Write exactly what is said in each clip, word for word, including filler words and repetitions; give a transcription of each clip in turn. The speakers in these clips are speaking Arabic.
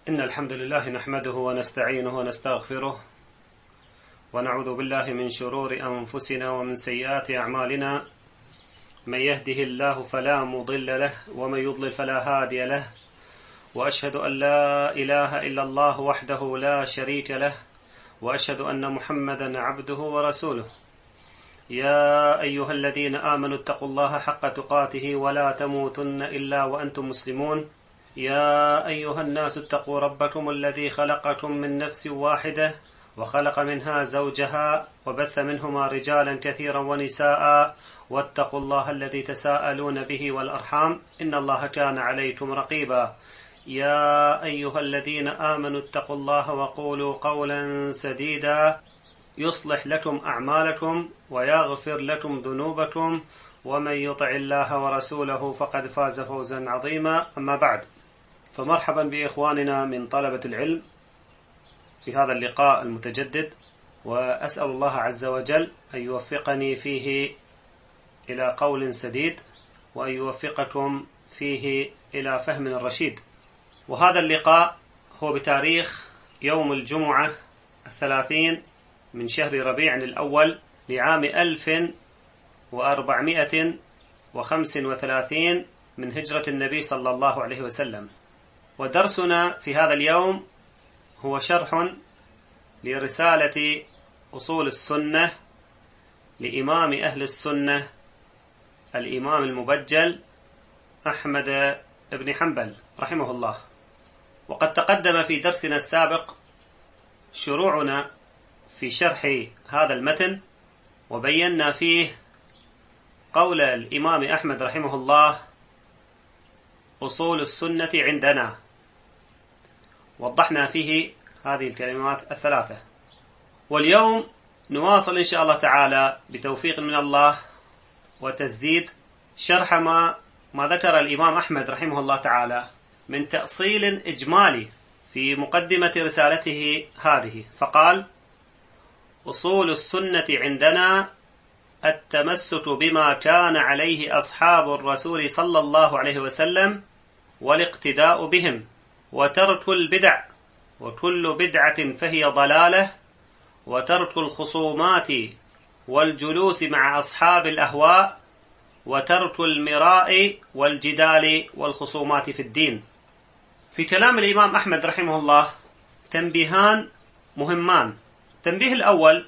إن الحمد لله نحمده ونستعينه ونستغفره ونعوذ بالله من شرور أنفسنا ومن سيئات أعمالنا. من يهده الله فلا مضل له ومن يضلل فلا هادي له، وأشهد أن لا إله إلا الله وحده لا شريك له، وأشهد أن محمدا عبده ورسوله. يا أيها الذين آمنوا اتقوا الله حق تقاته ولا تموتن إلا وأنتم مسلمون. يا أيها الناس اتقوا ربكم الذي خلقكم من نفس واحدة وخلق منها زوجها وبث منهما رجالا كثيرا ونساء، واتقوا الله الذي تساءلون به والأرحام إن الله كان عليكم رقيبا. يا أيها الذين آمنوا اتقوا الله وقولوا قولا سديدا يصلح لكم أعمالكم ويغفر لكم ذنوبكم، ومن يطع الله ورسوله فقد فاز فوزا عظيما. أما بعد، فمرحبا بإخواننا من طلبة العلم في هذا اللقاء المتجدد، وأسأل الله عز وجل أن يوفقني فيه إلى قول سديد وأن يوفقكم فيه إلى فهم رشيد. وهذا اللقاء هو بتاريخ يوم الجمعة الثلاثين من شهر ربيع الأول لعام ألف وأربعمائة وخمس وثلاثين من هجرة النبي صلى الله عليه وسلم. ودرسنا في هذا اليوم هو شرح لرسالة أصول السنة لإمام أهل السنة الإمام المبجل أحمد بن حنبل رحمه الله. وقد تقدم في درسنا السابق شروعنا في شرح هذا المتن، وبينا فيه قول الإمام أحمد رحمه الله: أصول السنة عندنا. وضحنا فيه هذه الكلمات الثلاثة. واليوم نواصل إن شاء الله تعالى بتوفيق من الله وتسديد شرح ما ما ذكر الإمام أحمد رحمه الله تعالى من تأصيل إجمالي في مقدمة رسالته هذه. فقال: أصول السنة عندنا التمسك بما كان عليه أصحاب الرسول صلى الله عليه وسلم والاقتداء بهم، وترك البدع، وكل بدعة فهي ضلالة، وترك الخصومات والجلوس مع أصحاب الأهواء، وترك المراء والجدال والخصومات في الدين. في كلام الإمام أحمد رحمه الله تنبيهان مهمان. التنبيه الأول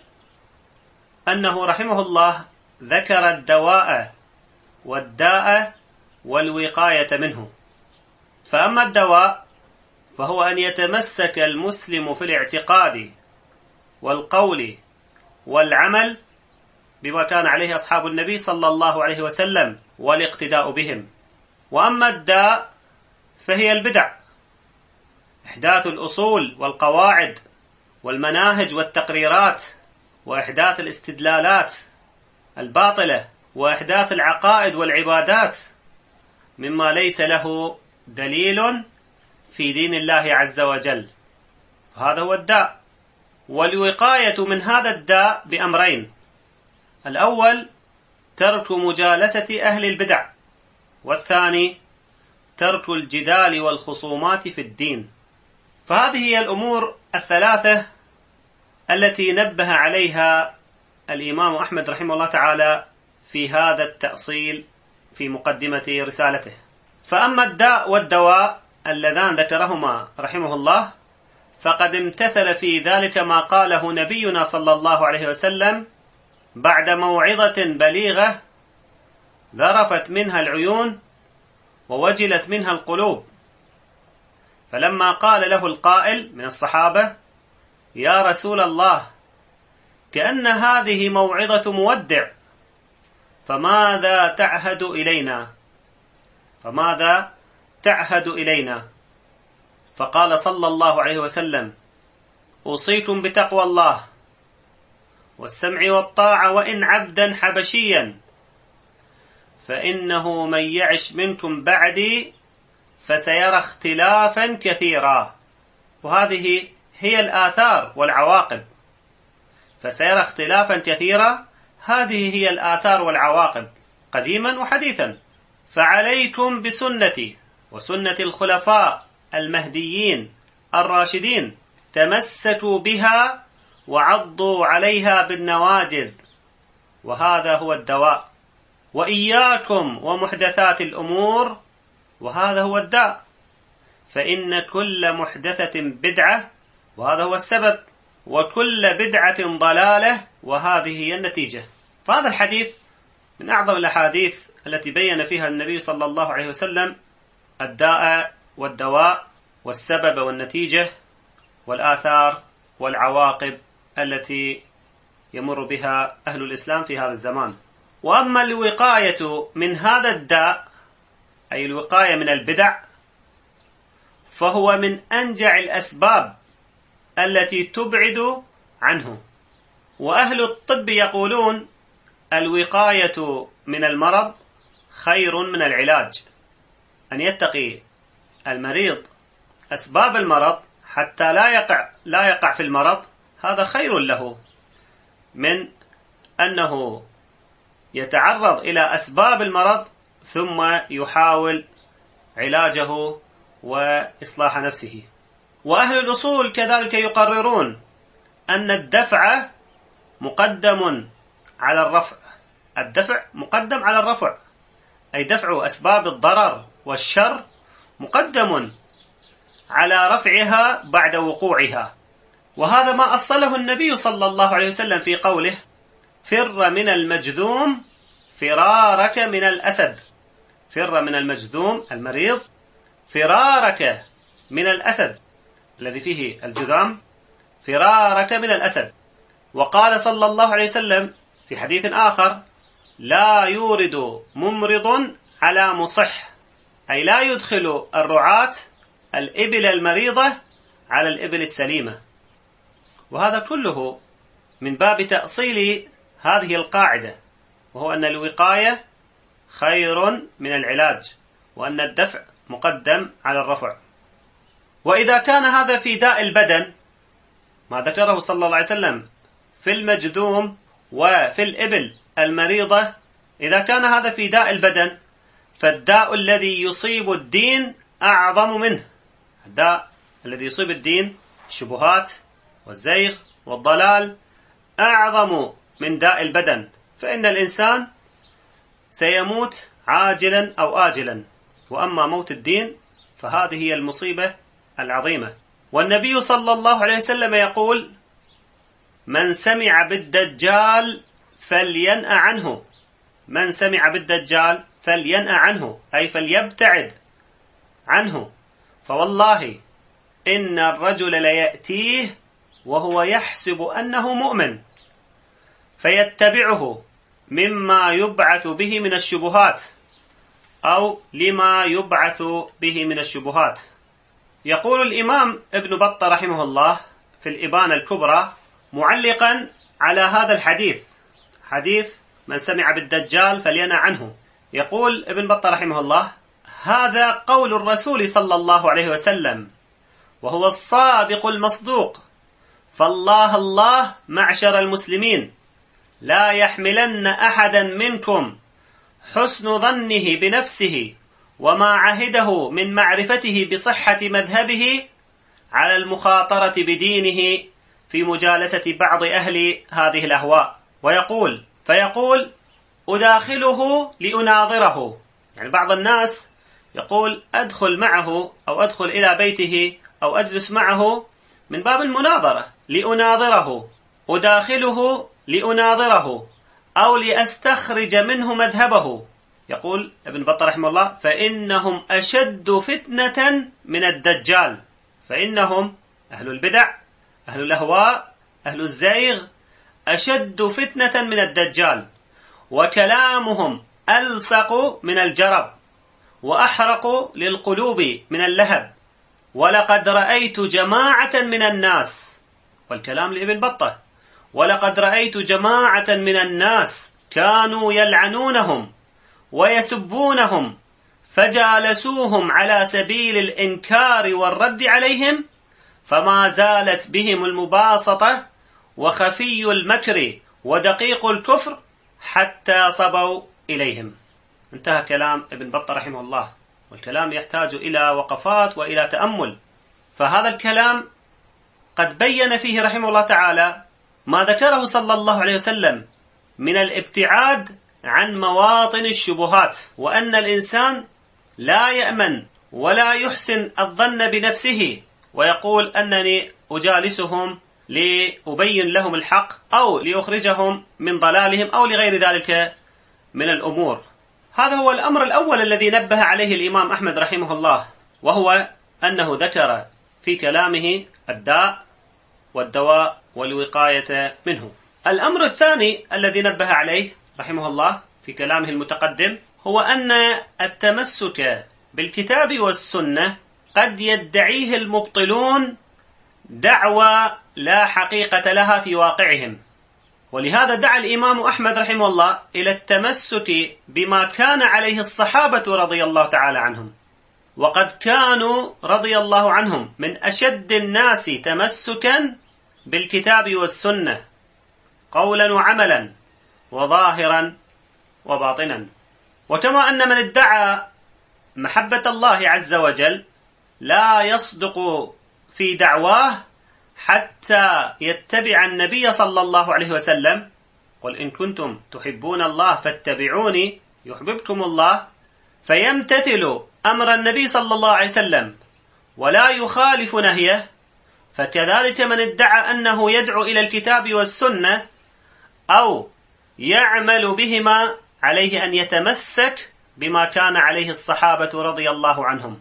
أنه رحمه الله ذكر الدواء والداء والوقاية منه. فأما الدواء فهو أن يتمسك المسلم في الاعتقاد والقول والعمل بما كان عليه أصحاب النبي صلى الله عليه وسلم والاقتداء بهم. وأما الداء فهي البدع، إحداث الأصول والقواعد والمناهج والتقريرات، وإحداث الاستدلالات الباطلة، وإحداث العقائد والعبادات مما ليس له دليل في دين الله عز وجل. هذا هو الداء. والوقاية من هذا الداء بأمرين: الأول ترك مجالسة أهل البدع، والثاني ترك الجدال والخصومات في الدين. فهذه هي الأمور الثلاثة التي نبه عليها الإمام أحمد رحمه الله تعالى في هذا التأصيل في مقدمة رسالته. فأما الداء والدواء اللذان ذكرهما رحمه الله فقد امتثل في ذلك ما قاله نبينا صلى الله عليه وسلم بعد موعظة بليغة ذرفت منها العيون ووجلت منها القلوب. فلما قال له القائل من الصحابة: يا رسول الله، كأن هذه موعظة مودع، فماذا تعهد إلينا فماذا تعهد إلينا فقال صلى الله عليه وسلم: أوصيكم بتقوى الله والسمع والطاعة، وإن عبدا حبشيا، فإنه من يعش منكم بعدي فسيرى اختلافا كثيرا. وهذه هي الآثار والعواقب. فسيرى اختلافا كثيرا، هذه هي الآثار والعواقب قديما وحديثا. فعليكم بسنتي وسنة الخلفاء المهديين الراشدين تمسكوا بها وعضوا عليها بالنواجذ، وهذا هو الدواء. وإياكم ومحدثات الأمور، وهذا هو الداء، فإن كل محدثة بدعة، وهذا هو السبب، وكل بدعة ضلالة، وهذه هي النتيجة. فهذا الحديث من أعظم الأحاديث التي بين فيها النبي صلى الله عليه وسلم الداء والدواء والسبب والنتيجة والآثار والعواقب التي يمر بها أهل الإسلام في هذا الزمان. وأما الوقاية من هذا الداء، أي الوقاية من البدع، فهو من أنجع الأسباب التي تبعد عنه. وأهل الطب يقولون الوقاية من المرض خير من العلاج، أن يتقي المريض أسباب المرض حتى لا يقع لا يقع في المرض، هذا خير له من أنه يتعرض إلى أسباب المرض ثم يحاول علاجه وإصلاح نفسه. وأهل الأصول كذلك يقررون أن الدفع مقدم على الرفع. الدفع مقدم على الرفع، أي دفع أسباب الضرر والشر مقدم على رفعها بعد وقوعها. وهذا ما أصله النبي صلى الله عليه وسلم في قوله: فر من المجذوم فرارك من الأسد. فر من المجذوم المريض فرارك من الأسد الذي فيه الجذام، فرارك من الأسد. وقال صلى الله عليه وسلم في حديث آخر: لا يورد ممرض على مصح، أي لا يدخل الرعاة الإبل المريضة على الإبل السليمة. وهذا كله من باب تأصيل هذه القاعدة، وهو أن الوقاية خير من العلاج، وأن الدفع مقدم على الرفع. وإذا كان هذا في داء البدن ما ذكره صلى الله عليه وسلم في المجذوم وفي الإبل المريضة، إذا كان هذا في داء البدن، فالداء الذي يصيب الدين أعظم منه. الداء الذي يصيب الدين، الشبهات والزيغ والضلال، أعظم من داء البدن، فإن الإنسان سيموت عاجلا أو آجلا. وأما موت الدين فهذه هي المصيبة العظيمة. والنبي صلى الله عليه وسلم يقول: من سمع بالدجال فلينأ عنه. من سمع بالدجال فلينأ عنه، أي فليبتعد عنه. فوالله إن الرجل ليأتيه وهو يحسب أنه مؤمن، فيتبعه مما يبعث به من الشبهات أو لما يبعث به من الشبهات. يقول الإمام ابن بطة رحمه الله في الإبانة الكبرى معلقا على هذا الحديث، حديث من سمع بالدجال فلينأ عنه، يقول ابن بطة رحمه الله: هذا قول الرسول صلى الله عليه وسلم، وهو الصادق المصدوق. فالله الله معشر المسلمين، لا يحملن أحدا منكم حسن ظنه بنفسه وما عهده من معرفته بصحة مذهبه على المخاطرة بدينه في مجالسة بعض أهل هذه الأهواء. ويقول فيقول أداخله لأناظره، يعني بعض الناس يقول أدخل معه أو أدخل إلى بيته أو أجلس معه من باب المناظرة، لأناظره، أداخله لأناظره أو لأستخرج منه مذهبه. يقول ابن بطة رحمه الله: فإنهم أشد فتنة من الدجال. فإنهم أهل البدع، أهل الأهواء، أهل الزيغ، أشد فتنة من الدجال، وكلامهم ألصق من الجرب، وأحرق للقلوب من اللهب. ولقد رأيت جماعة من الناس، والكلام لابن بطة، ولقد رأيت جماعة من الناس كانوا يلعنونهم ويسبونهم، فجالسوهم على سبيل الإنكار والرد عليهم، فما زالت بهم المباسطة وخفي المكر ودقيق الكفر حتى صبوا إليهم. انتهى كلام ابن بطة رحمه الله، والكلام يحتاج إلى وقفات وإلى تأمل. فهذا الكلام قد بين فيه رحمه الله تعالى ما ذكره صلى الله عليه وسلم من الابتعاد عن مواطن الشبهات، وأن الإنسان لا يأمن ولا يحسن الظن بنفسه ويقول أنني أجالسهم لأبين لهم الحق أو لأخرجهم من ضلالهم أو لغير ذلك من الأمور. هذا هو الأمر الأول الذي نبه عليه الإمام أحمد رحمه الله، وهو أنه ذكر في كلامه الداء والدواء والوقاية منه. الأمر الثاني الذي نبه عليه رحمه الله في كلامه المتقدم هو أن التمسك بالكتاب والسنة قد يدعيه المبطلون دعوى لا حقيقة لها في واقعهم، ولهذا دعا الإمام أحمد رحمه الله إلى التمسك بما كان عليه الصحابة رضي الله تعالى عنهم، وقد كانوا رضي الله عنهم من أشد الناس تمسكا بالكتاب والسنة قولا وعملا وظاهرا وباطنا. وكما أن من ادعى محبة الله عز وجل لا يصدق في دعواه حتى يتبع النبي صلى الله عليه وسلم، قل إن كنتم تحبون الله فاتبعوني يحببكم الله، فيمتثل أمر النبي صلى الله عليه وسلم ولا يخالف نهيه، فكذلك من ادعى أنه يدعو إلى الكتاب والسنة أو يعمل بهما عليه أن يتمسك بما كان عليه الصحابة رضي الله عنهم،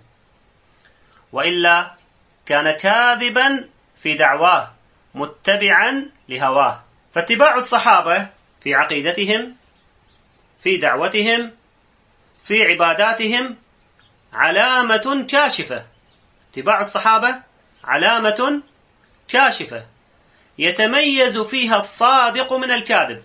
وإلا كان كاذبا في دعواه متبعا لهواه. فاتباع الصحابة في عقيدتهم، في دعوتهم، في عباداتهم علامة كاشفة. اتباع الصحابة علامة كاشفة يتميز فيها الصادق من الكاذب،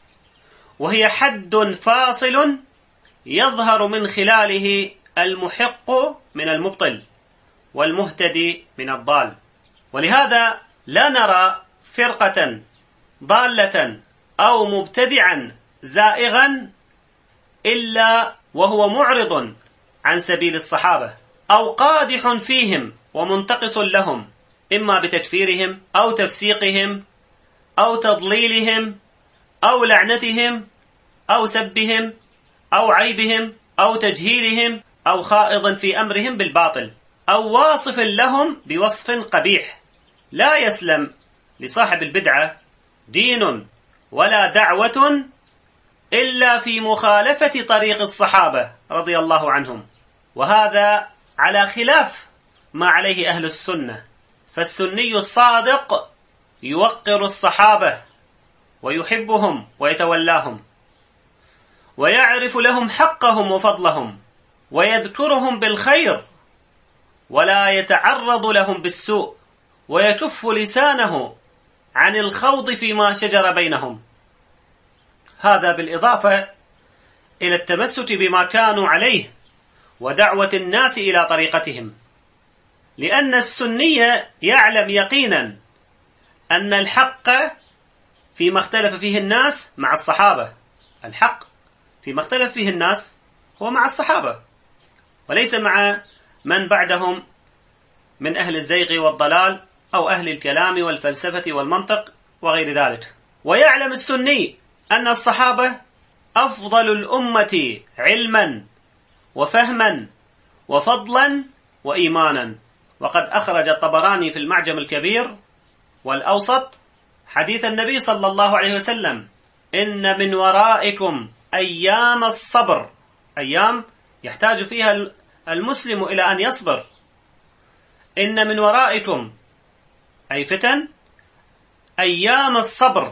وهي حد فاصل يظهر من خلاله المحق من المبطل والمهتدي من الضال. ولهذا لا نرى فرقة ضالة أو مبتدعا زائغا إلا وهو معرض عن سبيل الصحابة أو قادح فيهم ومنتقص لهم، إما بتكفيرهم أو تفسيقهم أو تضليلهم أو لعنتهم أو سبهم أو عيبهم أو تجهيلهم أو خائض في أمرهم بالباطل أو واصف لهم بوصف قبيح. لا يسلم لصاحب البدعة دين ولا دعوة إلا في مخالفة طريق الصحابة رضي الله عنهم، وهذا على خلاف ما عليه أهل السنة. فالسني الصادق يوقر الصحابة ويحبهم ويتولاهم ويعرف لهم حقهم وفضلهم ويذكرهم بالخير ولا يتعرض لهم بالسوء، ويكف لسانه عن الخوض فيما شجر بينهم. هذا بالإضافة إلى التمسك بما كانوا عليه ودعوة الناس إلى طريقتهم، لأن السني يعلم يقينا أن الحق فيما اختلف فيه الناس مع الصحابة. الحق فيما اختلف فيه الناس هو مع الصحابة وليس مع من بعدهم من أهل الزيغ والضلال أو أهل الكلام والفلسفة والمنطق وغير ذلك. ويعلم السني أن الصحابة أفضل الأمة علما وفهما وفضلا وإيمانا. وقد أخرج الطبراني في المعجم الكبير والأوسط حديث النبي صلى الله عليه وسلم: إن من ورائكم أيام الصبر، أيام يحتاج فيها المسلم إلى أن يصبر. إن من ورائكم أي فتن أيام الصبر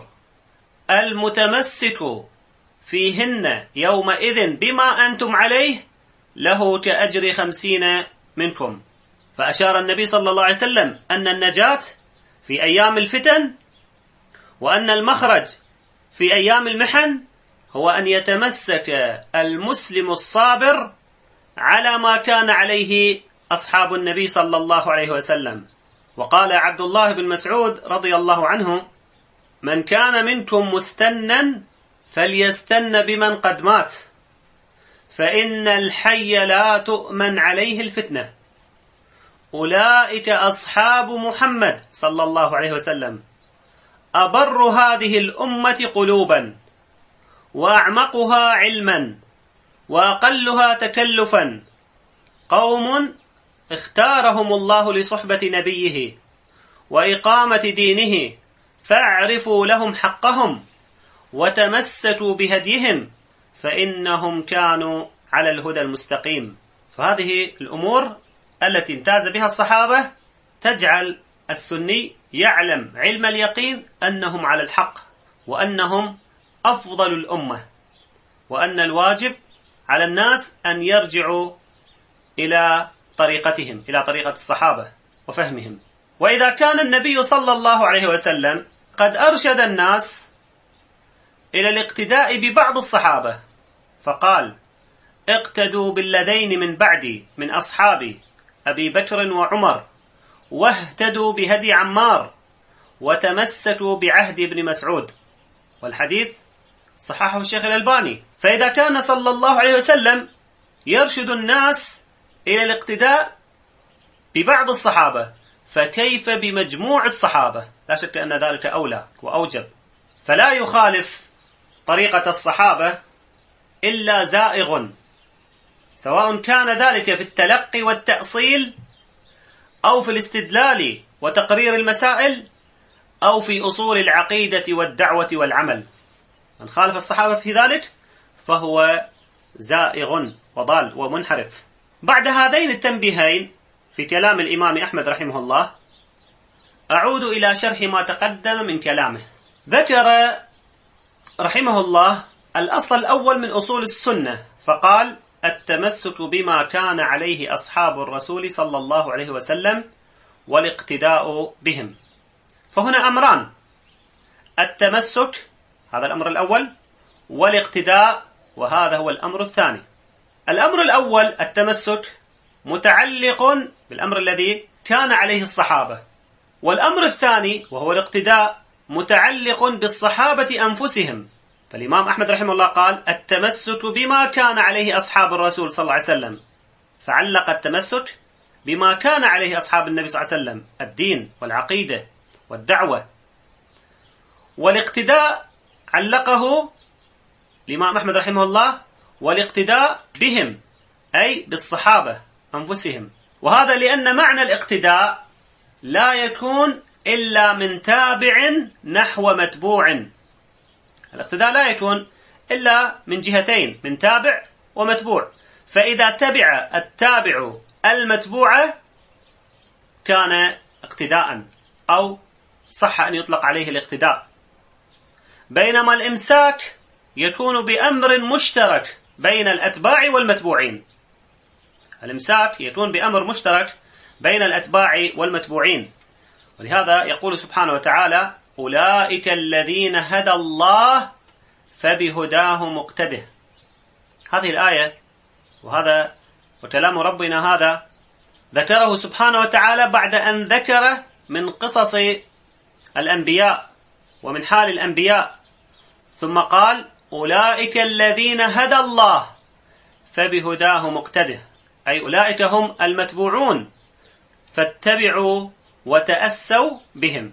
المتمسك فيهن يومئذ بما أنتم عليه له كأجر خمسين منكم. فأشار النبي صلى الله عليه وسلم أن النجاة في أيام الفتن وأن المخرج في أيام المحن هو أن يتمسك المسلم الصابر على ما كان عليه أصحاب النبي صلى الله عليه وسلم. وقال عبد الله بن مسعود رضي الله عنه: من كان منكم مستنا فليستن بمن قد مات، فإن الحي لا تؤمن عليه الفتنة. أولئك أصحاب محمد صلى الله عليه وسلم أبر هذه الأمة قلوبا وأعمقها علما وأقلها تكلفا، قوم اختارهم الله لصحبة نبيه وإقامة دينه، فاعرفوا لهم حقهم وتمسكوا بهديهم فإنهم كانوا على الهدى المستقيم. فهذه الأمور التي امتاز بها الصحابة تجعل السني يعلم علم اليقين أنهم على الحق، وأنهم أفضل الأمة، وأن الواجب على الناس أن يرجعوا إلى طريقتهم، إلى طريقة الصحابة وفهمهم. وإذا كان النبي صلى الله عليه وسلم قد أرشد الناس إلى الاقتداء ببعض الصحابة فقال: اقتدوا بالذين من بعدي من أصحابي أبي بكر وعمر، واهتدوا بهدي عمار، وتمسكوا بعهد ابن مسعود. والحديث صححه الشيخ الألباني. فإذا كان صلى الله عليه وسلم يرشد الناس إلى الاقتداء ببعض الصحابة، فكيف بمجموع الصحابة؟ لا شك أن ذلك أولى وأوجب. فلا يخالف طريقة الصحابة إلا زائغ، سواء كان ذلك في التلقي والتأصيل، أو في الاستدلال وتقرير المسائل، أو في أصول العقيدة والدعوة والعمل. من خالف الصحابة في ذلك فهو زائغ وضال ومنحرف. بعد هذين التنبيهين في كلام الإمام أحمد رحمه الله، أعود إلى شرح ما تقدم من كلامه. ذكر رحمه الله الأصل الأول من أصول السنة، فقال: التمسك بما كان عليه أصحاب الرسول صلى الله عليه وسلم والاقتداء بهم. فهنا أمران: التمسك، هذا الأمر الأول، والاقتداء، وهذا هو الأمر الثاني. الأمر الأول التمسك متعلق بالأمر الذي كان عليه الصحابة، والأمر الثاني وهو الاقتداء متعلق بالصحابة أنفسهم. فالإمام أحمد رحمه الله قال: التمسك بما كان عليه أصحاب الرسول صلى الله عليه وسلم، فعلق التمسك بما كان عليه أصحاب النبي صلى الله عليه وسلم، الدين والعقيدة والدعوة. والاقتداء علقه الإمام أحمد رحمه الله والاقتداء بهم، أي بالصحابة أنفسهم. وهذا لأن معنى الاقتداء لا يكون إلا من تابع نحو متبوع. الاقتداء لا يكون إلا من جهتين، من تابع ومتبوع. فإذا تبع التابع المتبوع كان اقتداء، أو صح أن يطلق عليه الاقتداء. بينما الإمساك يكون بأمر مشترك بين الأتباع والمتبوعين. الإمساك يكون بأمر مشترك بين الأتباع والمتبوعين. ولهذا يقول سبحانه وتعالى: أولئك الذين هدى الله فبهداه مقتده. هذه الآية وهذا وكلام ربنا هذا ذكره سبحانه وتعالى بعد أن ذكر من قصص الأنبياء ومن حال الأنبياء، ثم قال: أولئك الذين هدى الله فبهداه مقتده، أي أولئك هم المتبوعون، فاتبعوا وتأسوا بهم.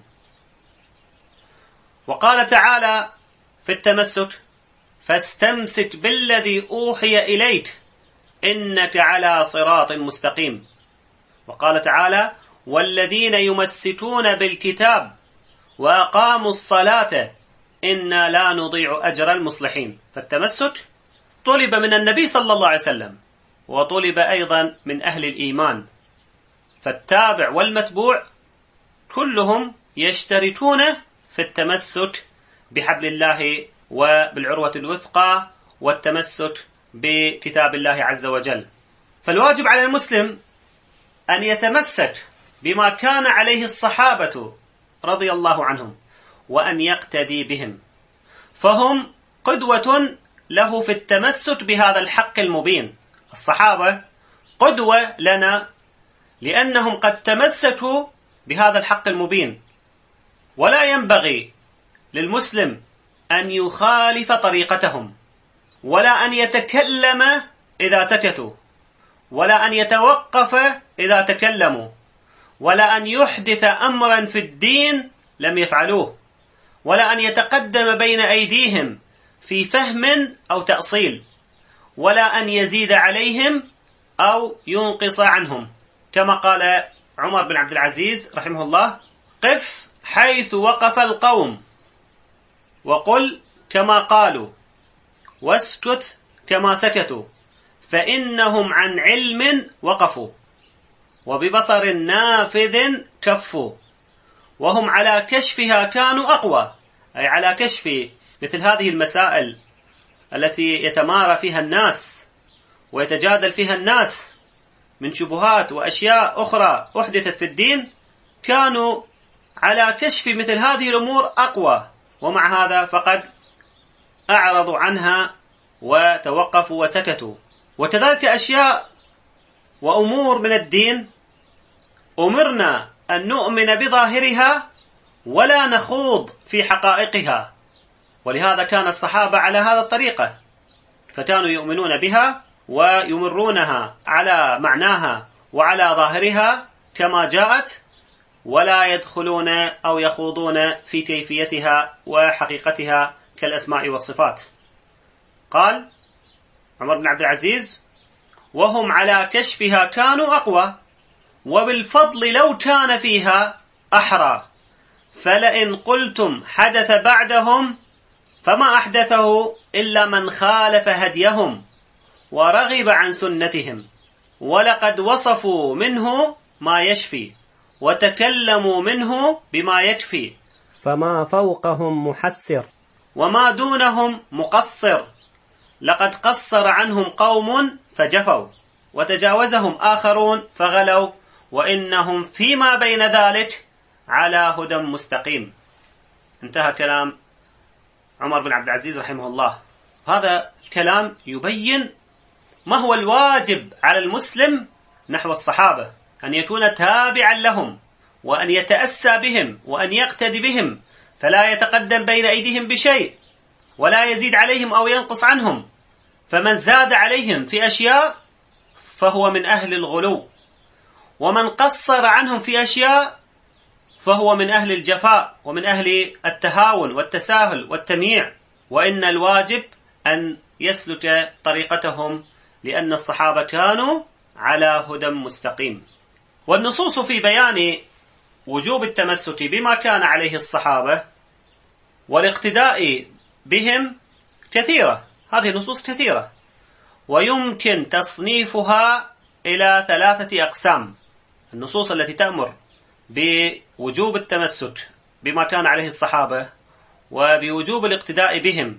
وقال تعالى في التمسك: فاستمسك بالذي أوحي إليك إنك على صراط مستقيم. وقال تعالى: والذين يمسكون بالكتاب وأقاموا الصلاة إنا لا نضيع أجر المصلحين. فالتمسك طلب من النبي صلى الله عليه وسلم، وطلب أيضا من أهل الإيمان. فالتابع والمتبوع كلهم يشتركون في التمسك بحبل الله وبالعروة الوثقى والتمسك بكتاب الله عز وجل. فالواجب على المسلم أن يتمسك بما كان عليه الصحابة رضي الله عنهم، وأن يقتدي بهم، فهم قدوة له في التمسك بهذا الحق المبين. الصحابة قدوة لنا لأنهم قد تمسكوا بهذا الحق المبين، ولا ينبغي للمسلم أن يخالف طريقتهم، ولا أن يتكلم إذا سكتوا، ولا أن يتوقف إذا تكلموا، ولا أن يحدث أمرا في الدين لم يفعلوه، ولا أن يتقدم بين أيديهم في فهم أو تأصيل، ولا أن يزيد عليهم أو ينقص عنهم، كما قال عمر بن عبد العزيز رحمه الله: قف حيث وقف القوم، وقل كما قالوا، واسكت كما سكتوا، فإنهم عن علم وقفوا، وببصر نافذ كفوا، وهم على كشفها كانوا أقوى. أي على كشف مثل هذه المسائل التي يتمارى فيها الناس ويتجادل فيها الناس من شبهات وأشياء أخرى أحدثت في الدين، كانوا على كشف مثل هذه الأمور أقوى، ومع هذا فقد أعرضوا عنها وتوقفوا وسكتوا. وكذلك أشياء وأمور من الدين أمرنا أن نؤمن بظاهرها ولا نخوض في حقائقها، ولهذا كان الصحابة على هذا الطريقة، فكانوا يؤمنون بها ويمرونها على معناها وعلى ظاهرها كما جاءت، ولا يدخلون أو يخوضون في كيفيتها وحقيقتها كالأسماء والصفات. قال عمر بن عبد العزيز: وهم على كشفها كانوا أقوى، وبالفضل لو كان فيها أحرى، فلئن قلتم حدث بعدهم فما أحدثه إلا من خالف هديهم ورغب عن سنتهم، ولقد وصفوا منه ما يشفي وتكلموا منه بما يكفي، فما فوقهم محسر وما دونهم مقصر، لقد قصر عنهم قوم فجفوا وتجاوزهم آخرون فغلوا، وإنهم فيما بين ذلك على هدى مستقيم. انتهى كلام عمر بن عبد العزيز رحمه الله. هذا الكلام يبين ما هو الواجب على المسلم نحو الصحابة، أن يكون تابعا لهم، وأن يتأسى بهم، وأن يقتدي بهم، فلا يتقدم بين أيديهم بشيء، ولا يزيد عليهم أو ينقص عنهم، فمن زاد عليهم في أشياء فهو من أهل الغلو، ومن قصر عنهم في أشياء فهو من أهل الجفاء ومن أهل التهاون والتساهل والتمييع. وإن الواجب أن يسلك طريقتهم، لأن الصحابة كانوا على هدى مستقيم. والنصوص في بيان وجوب التمسك بما كان عليه الصحابة والاقتداء بهم كثيرة، هذه النصوص كثيرة، ويمكن تصنيفها إلى ثلاثة أقسام. النصوص التي تأمر بوجوب التمسك بما كان عليه الصحابة وبوجوب الاقتداء بهم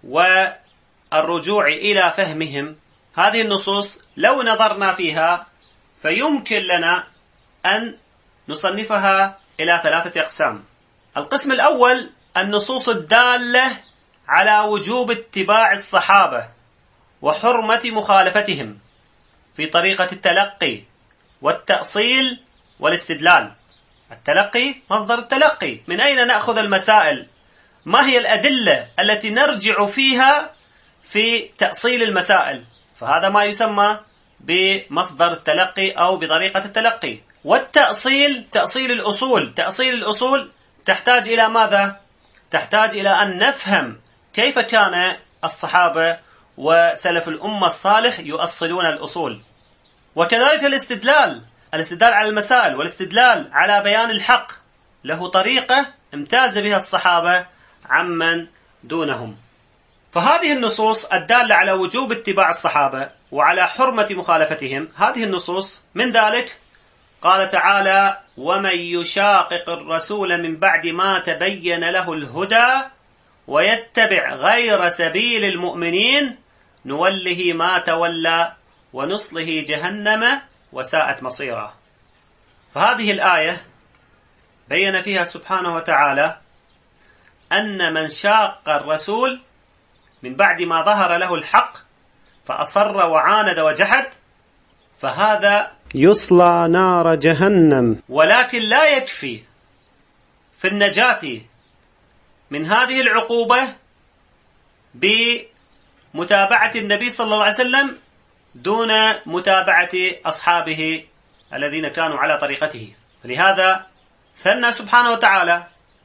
والرجوع إلى فهمهم، هذه النصوص لو نظرنا فيها فيمكن لنا أن نصنفها إلى ثلاثة أقسام. القسم الأول النصوص الدالة على وجوب اتباع الصحابة وحرمة مخالفتهم في طريقة التلقي والتأصيل والاستدلال. التلقي مصدر التلقي، من أين نأخذ المسائل؟ ما هي الأدلة التي نرجع فيها في تأصيل المسائل؟ فهذا ما يسمى بمصدر التلقي أو بطريقة التلقي. والتأصيل تأصيل الأصول، تأصيل الأصول تحتاج إلى ماذا؟ تحتاج إلى أن نفهم كيف كان الصحابة وسلف الأمة الصالح يؤصلون الأصول. وكذلك الاستدلال، الاستدلال على المسائل والاستدلال على بيان الحق له طريقة امتاز بها الصحابة عمن دونهم. فهذه النصوص الدالة على وجوب اتباع الصحابة وعلى حرمة مخالفتهم، هذه النصوص من ذلك قال تعالى: ومن يشاقق الرسول من بعد ما تبين له الهدى ويتبع غير سبيل المؤمنين نوله ما تولى ونصله جهنم وساءت مصيرا. فهذه الآية بين فيها سبحانه وتعالى أن من شاق الرسول من بعد ما ظهر له الحق فأصر وعاند وجحد فهذا يصلى نار جهنم. ولكن لا يكفي في النجاة من هذه العقوبة بمتابعة النبي صلى الله عليه وسلم دون متابعة أصحابه الذين كانوا على طريقته، لهذا ثنى سبحانه وتعالى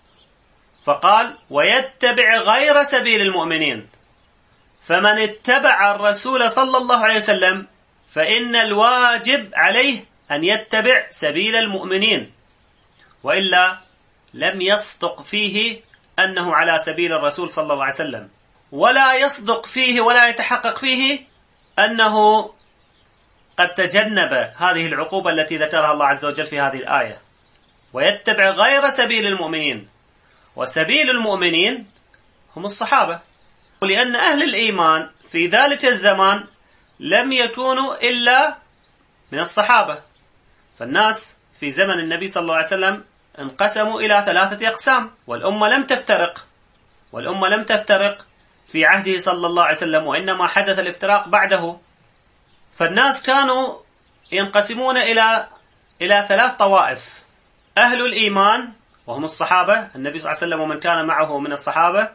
فقال ويتبع غير سبيل المؤمنين. فمن اتبع الرسول صلى الله عليه وسلم فإن الواجب عليه أن يتبع سبيل المؤمنين، وإلا لم يصدق فيه أنه على سبيل الرسول صلى الله عليه وسلم، ولا يصدق فيه ولا يتحقق فيه أنه قد تجنب هذه العقوبة التي ذكرها الله عز وجل في هذه الآية. ويتبع غير سبيل المؤمنين، وسبيل المؤمنين هم الصحابة، ولأن أهل الإيمان في ذلك الزمان لم يكونوا إلا من الصحابة. فالناس في زمن النبي صلى الله عليه وسلم انقسموا إلى ثلاثة أقسام، والأمة لم تفترق والأمة لم تفترق في عهده صلى الله عليه وسلم، وإنما حدث الافتراق بعده. فالناس كانوا ينقسمون إلى إلى ثلاث طوائف: أهل الإيمان وهم الصحابة النبي صلى الله عليه وسلم ومن كان معه من الصحابة،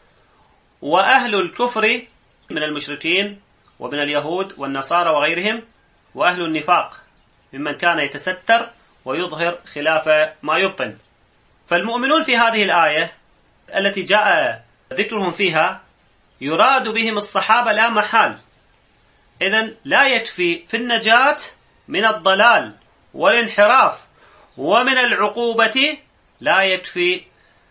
وأهل الكفر من المشركين ومن اليهود والنصارى وغيرهم، وأهل النفاق ممن كان يتستر ويظهر خلاف ما يبطن. فالمؤمنون في هذه الآية التي جاء ذكرهم فيها يراد بهم الصحابة لا محال. إذن لا يكفي في النجاة من الضلال والانحراف ومن العقوبة، لا يكفي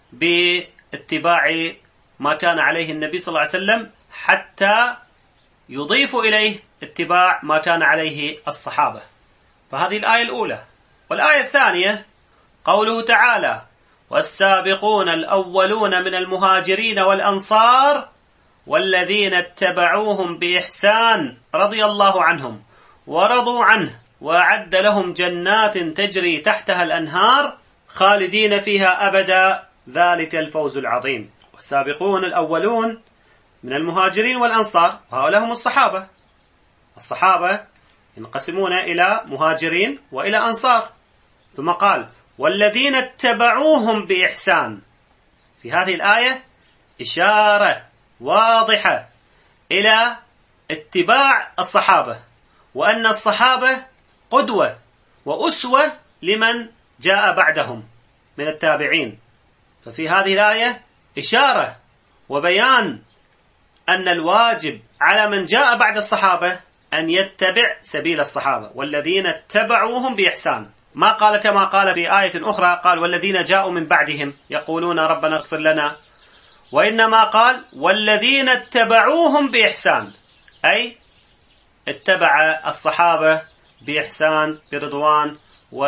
باتباع ما كان عليه النبي صلى الله عليه وسلم حتى يضيف إليه اتباع ما كان عليه الصحابة. فهذه الآية الأولى. والآية الثانية قوله تعالى: والسابقون الأولون من المهاجرين والأنصار والذين اتبعوهم بإحسان رضي الله عنهم ورضوا عنه وأعد لهم جنات تجري تحتها الأنهار خالدين فيها أبدا ذلك الفوز العظيم. والسابقون الأولون من المهاجرين والأنصار، وهؤلاء هم الصحابة. الصحابة ينقسمون إلى مهاجرين وإلى أنصار. ثم قال: والذين اتبعوهم بإحسان. في هذه الآية إشارة واضحة إلى اتباع الصحابة، وأن الصحابة قدوة وأسوة لمن جاء بعدهم من التابعين. ففي هذه الآية إشارة وبيان أن الواجب على من جاء بعد الصحابة أن يتبع سبيل الصحابة، والذين اتبعوهم بإحسان. ما قال كما قال في آية أخرى قال: والذين جاءوا من بعدهم يقولون ربنا اغفر لنا، وإنما قال: والذين اتبعوهم بإحسان، أي اتبع الصحابة بإحسان برضوان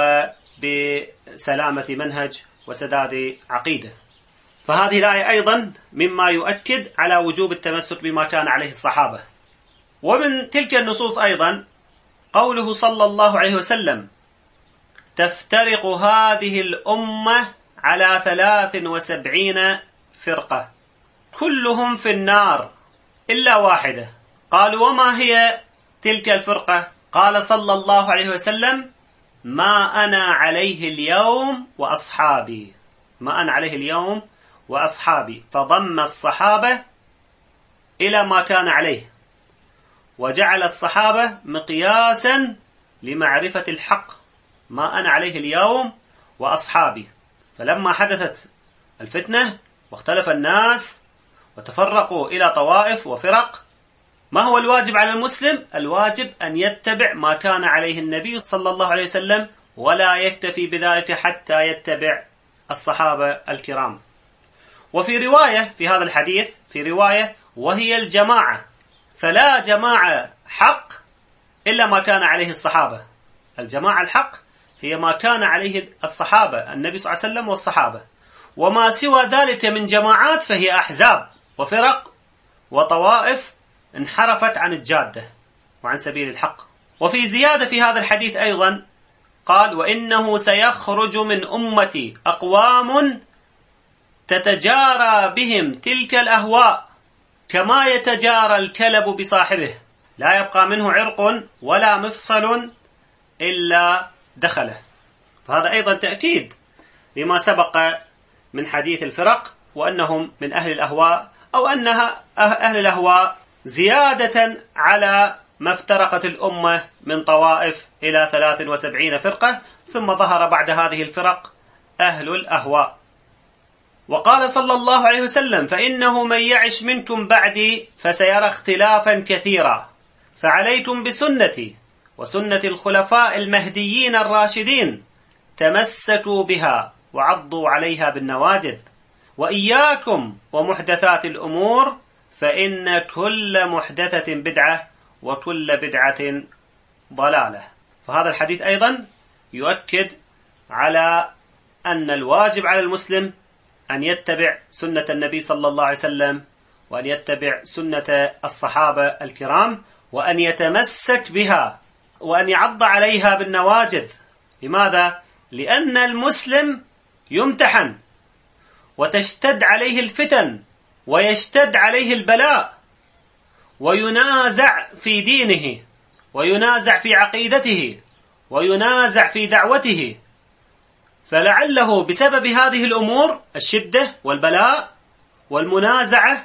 وبسلامة منهج وسداد عقيدة. فهذه الآية أيضا مما يؤكد على وجوب التمسك بما كان عليه الصحابة. ومن تلك النصوص أيضا قوله صلى الله عليه وسلم: تفترق هذه الأمة على ثلاث وسبعين فرقة كلهم في النار إلا واحدة. قالوا: وما هي تلك الفرقة؟ قال صلى الله عليه وسلم: ما أنا عليه اليوم وأصحابي. ما أنا عليه اليوم وأصحابي. فضم الصحابة إلى ما كان عليه، وجعل الصحابة مقياسا لمعرفة الحق. ما أنا عليه اليوم وأصحابي. فلما حدثت الفتنة واختلف الناس وتفرقوا إلى طوائف وفرق، ما هو الواجب على المسلم؟ الواجب أن يتبع ما كان عليه النبي صلى الله عليه وسلم، ولا يكتفي بذلك حتى يتبع الصحابة الكرام. وفي رواية في هذا الحديث، في رواية: وهي الجماعة، فلا جماعة حق إلا ما كان عليه الصحابة. الجماعة الحق هي ما كان عليه الصحابة، النبي صلى الله عليه وسلم والصحابة، وما سوى ذلك من جماعات فهي أحزاب وفرق وطوائف انحرفت عن الجادة وعن سبيل الحق. وفي زيادة في هذا الحديث أيضا قال: وإنه سيخرج من أمتي أقوام تتجارى بهم تلك الأهواء كما يتجارى الكلب بصاحبه، لا يبقى منه عرق ولا مفصل إلا دخله. فهذا أيضا تأكيد لما سبق من حديث الفرق، وأنهم من أهل الأهواء، أو أنها أهل الأهواء زيادة على ما افترقت الأمة من طوائف إلى ثلاث وسبعين فرقة، ثم ظهر بعد هذه الفرق أهل الأهواء. وقال صلى الله عليه وسلم: فإنه من يعش منكم بعدي فسيرى اختلافا كثيرا، فعليكم بسنتي وسنة الخلفاء المهديين الراشدين، تمسكوا بها وعضوا عليها بالنواجذ، وإياكم ومحدثات الأمور، فإن كل محدثة بدعة وكل بدعة ضلالة. فهذا الحديث أيضا يؤكد على أن الواجب على المسلم أن يتبع سنة النبي صلى الله عليه وسلم، وأن يتبع سنة الصحابة الكرام، وأن يتمسك بها، وأن يعض عليها بالنواجذ. لماذا؟ لأن المسلم يمتحن وتشتد عليه الفتن ويشتد عليه البلاء، وينازع في دينه، وينازع في عقيدته، وينازع في دعوته. فلعله بسبب هذه الأمور، الشدة والبلاء والمنازعة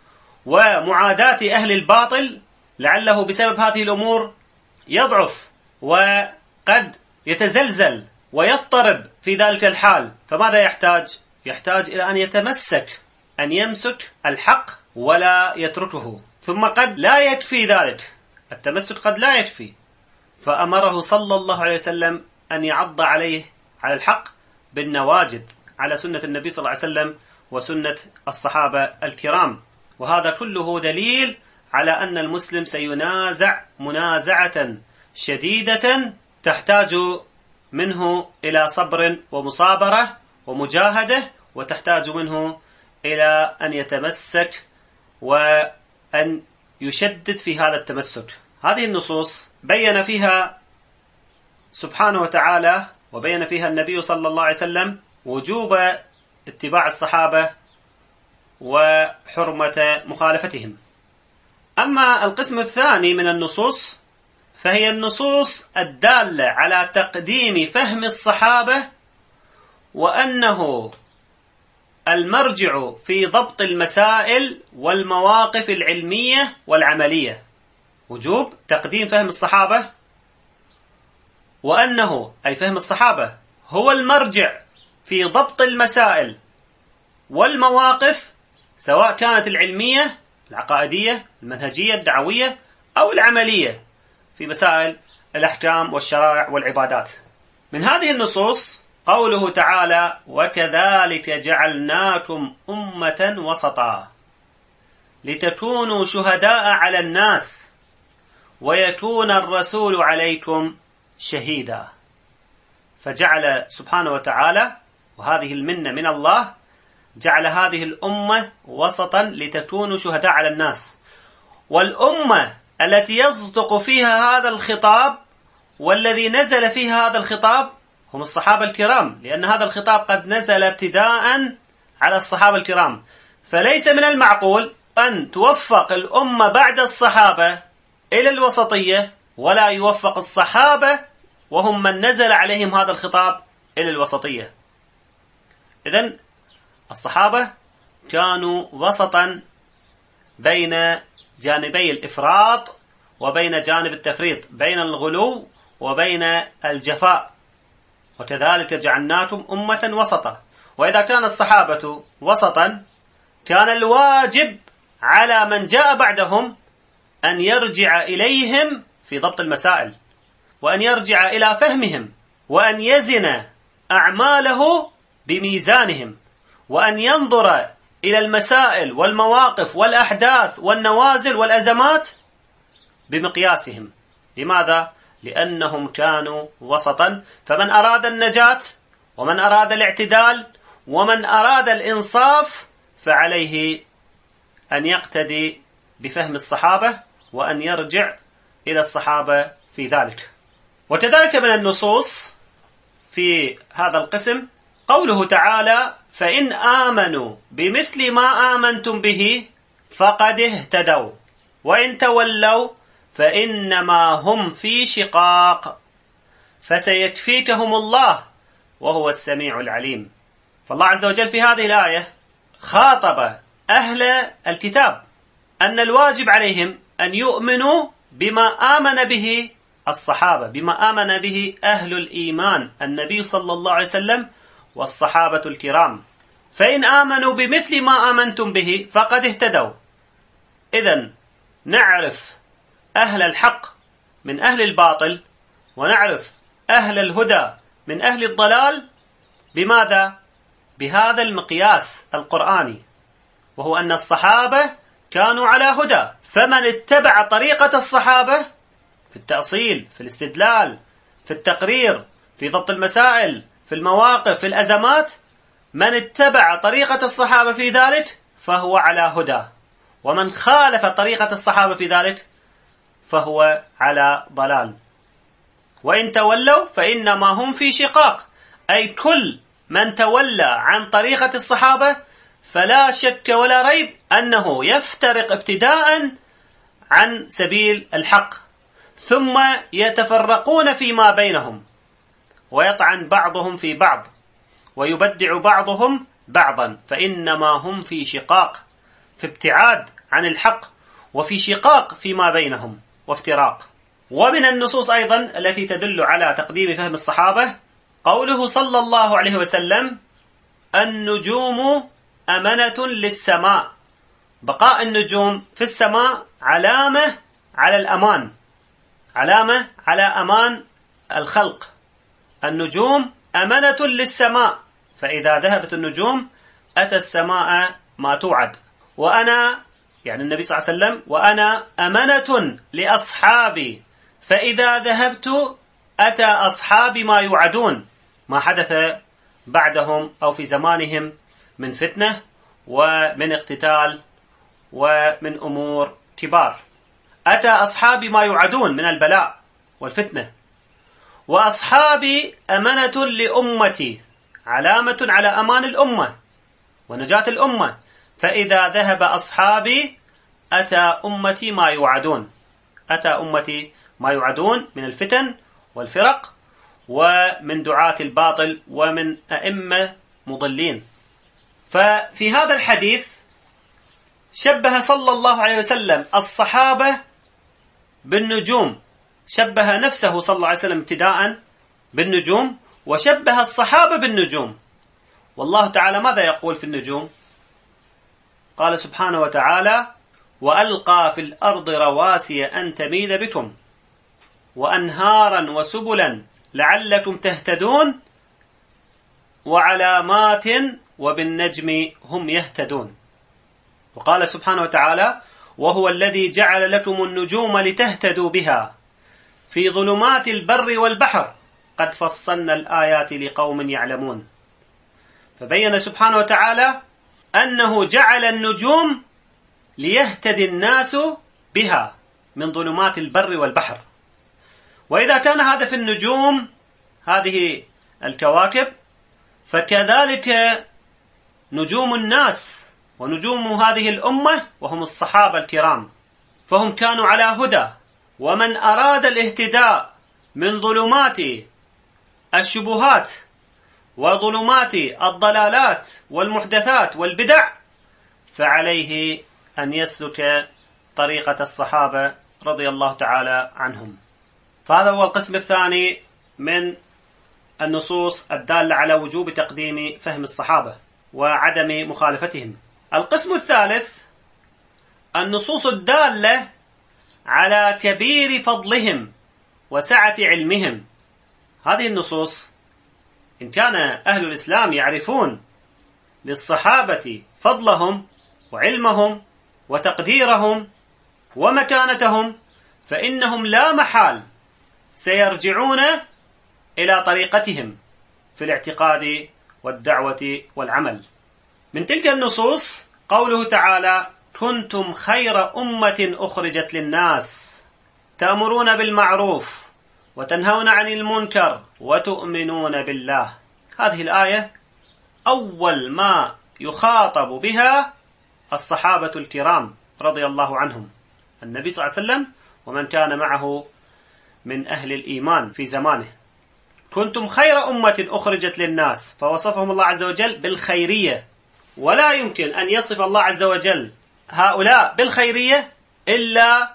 ومعاداة أهل الباطل، لعله بسبب هذه الأمور يضعف وقد يتزلزل ويضطرب في ذلك الحال. فماذا يحتاج؟ يحتاج إلى أن يتمسك، أن يمسك الحق ولا يتركه. ثم قد لا يكفي ذلك، التمسك قد لا يكفي، فأمره صلى الله عليه وسلم أن يعض عليه على الحق بالنواجذ، على سنة النبي صلى الله عليه وسلم وسنة الصحابة الكرام. وهذا كله دليل على أن المسلم سينازع منازعة شديدة تحتاج منه إلى صبر ومصابرة ومجاهدة، وتحتاج منه إلى أن يتمسك وأن يشدد في هذا التمسك. هذه النصوص بين فيها سبحانه وتعالى وبين فيها النبي صلى الله عليه وسلم وجوب اتباع الصحابة وحرمة مخالفتهم. أما القسم الثاني من النصوص فهي النصوص الدالة على تقديم فهم الصحابة، وأنه المرجع في ضبط المسائل والمواقف العلمية والعملية. وجوب تقديم فهم الصحابة، وأنه أي فهم الصحابة هو المرجع في ضبط المسائل والمواقف، سواء كانت العلمية العقائدية المنهجية الدعوية أو العملية في مسائل الأحكام والشرائع والعبادات. من هذه النصوص قوله تعالى: وكذلك جعلناكم أمة وسطا لتكونوا شهداء على الناس ويكون الرسول عليكم شهيدا. فجعل سبحانه وتعالى، وهذه المنة من الله، جعل هذه الأمة وسطا لتكونوا شهداء على الناس. والأمة التي يصدق فيها هذا الخطاب والذي نزل فيها هذا الخطاب هم الصحابة الكرام، لأن هذا الخطاب قد نزل ابتداء على الصحابة الكرام. فليس من المعقول أن توفق الأمة بعد الصحابة إلى الوسطية، ولا يوفق الصحابة وهم من نزل عليهم هذا الخطاب إلى الوسطية. إذن الصحابة كانوا وسطا بين جانبي الإفراط وبين جانب التفريط، بين الغلو وبين الجفاء. وكذلك جعلناكم أمة وسطا. وإذا كان الصحابة وسطا، كان الواجب على من جاء بعدهم أن يرجع إليهم في ضبط المسائل، وأن يرجع إلى فهمهم، وأن يزن أعماله بميزانهم، وأن ينظر إلى المسائل والمواقف والأحداث والنوازل والأزمات بمقياسهم. لماذا؟ لأنهم كانوا وسطا. فمن أراد النجاة ومن أراد الاعتدال ومن أراد الإنصاف فعليه أن يقتدي بفهم الصحابة وأن يرجع إلى الصحابة في ذلك. وكذلك من النصوص في هذا القسم قوله تعالى: فإن آمنوا بمثل ما آمنتم به فقد اهتدوا وإن تولوا فإنما هم في شقاق فسيكفيكهم الله وهو السميع العليم. فالله عز وجل في هذه الآية خاطب أهل الكتاب أن الواجب عليهم أن يؤمنوا بما آمن به الصحابة، بما آمن به أهل الإيمان، النبي صلى الله عليه وسلم والصحابة الكرام. فإن آمنوا بمثل ما آمنتم به فقد اهتدوا. إذن نعرف أهل الحق من أهل الباطل، ونعرف أهل الهدى من أهل الضلال. بماذا؟ بهذا المقياس القرآني، وهو أن الصحابة كانوا على هدى. فمن اتبع طريقة الصحابة في التأصيل، في الاستدلال، في التقرير، في ضبط المسائل، في المواقف، في الأزمات، من اتبع طريقة الصحابة في ذلك فهو على هدى، ومن خالف طريقة الصحابة في ذلك فهو على ضلال. وإن تولوا فإنما هم في شقاق، أي كل من تولى عن طريقة الصحابة فلا شك ولا ريب أنه يفترق ابتداء عن سبيل الحق، ثم يتفرقون فيما بينهم، ويطعن بعضهم في بعض، ويبدع بعضهم بعضا، فإنما هم في شقاق، في ابتعاد عن الحق، وفي شقاق فيما بينهم وافتراق. ومن النصوص أيضا التي تدل على تقديم فهم الصحابة قوله صلى الله عليه وسلم: النجوم أمنة للسماء. بقاء النجوم في السماء علامة على الأمان، علامة على أمان الخلق. النجوم أمنة للسماء، فإذا ذهبت النجوم أتى السماء ما توعد. وأنا يعني النبي صلى الله عليه وسلم: وأنا أمنة لأصحابي، فإذا ذهبت أتى أصحابي ما يوعدون، ما حدث بعدهم أو في زمانهم من فتنة ومن اقتتال ومن أمور كبار. أتى أصحابي ما يوعدون من البلاء والفتنة. وأصحابي أمنة لأمتي، علامة على أمان الأمة ونجاة الأمة، فإذا ذهب أصحابي أتى أمتي ما يوعدون، أتى أمتي ما يوعدون من الفتن والفرق ومن دعاة الباطل ومن أئمة مضلين. ففي هذا الحديث شبه صلى الله عليه وسلم الصحابة بالنجوم، شبه نفسه صلى الله عليه وسلم ابتداء بالنجوم، وشبه الصحابة بالنجوم. والله تعالى ماذا يقول في النجوم؟ قال سبحانه وتعالى: وألقى في الأرض رواسي أن تميد بكم وأنهارا وسبلا لعلكم تهتدون وعلامات وبالنجم هم يهتدون. وقال سبحانه وتعالى: وهو الذي جعل لكم النجوم لتهتدوا بها في ظلمات البر والبحر قد فصلنا الآيات لقوم يعلمون. فبين سبحانه وتعالى أنه جعل النجوم ليهتدي الناس بها من ظلمات البر والبحر. وإذا كان هذا في النجوم، هذه الكواكب، فكذلك نجوم الناس ونجوم هذه الأمة وهم الصحابة الكرام، فهم كانوا على هدى. ومن أراد الاهتداء من ظلمات الشبهات وظلمات الضلالات والمحدثات والبدع فعليه أن يسلك طريقة الصحابة رضي الله تعالى عنهم. فهذا هو القسم الثاني من النصوص الدالة على وجوب تقديم فهم الصحابة وعدم مخالفتهم. القسم الثالث النصوص الدالة على كبير فضلهم وسعة علمهم. هذه النصوص إن كان أهل الإسلام يعرفون للصحابة فضلهم وعلمهم وتقديرهم ومكانتهم، فإنهم لا محال سيرجعون إلى طريقتهم في الاعتقاد والدعوة والعمل. من تلك النصوص قوله تعالى: كنتم خير أمة أخرجت للناس تأمرون بالمعروف وتنهون عن المنكر وتؤمنون بالله. هذه الآية أول ما يخاطب بها الصحابة الكرام رضي الله عنهم، النبي صلى الله عليه وسلم ومن كان معه من أهل الإيمان في زمانه. كنتم خير أمة أخرجت للناس، فوصفهم الله عز وجل بالخيرية، ولا يمكن أن يصف الله عز وجل هؤلاء بالخيرية إلا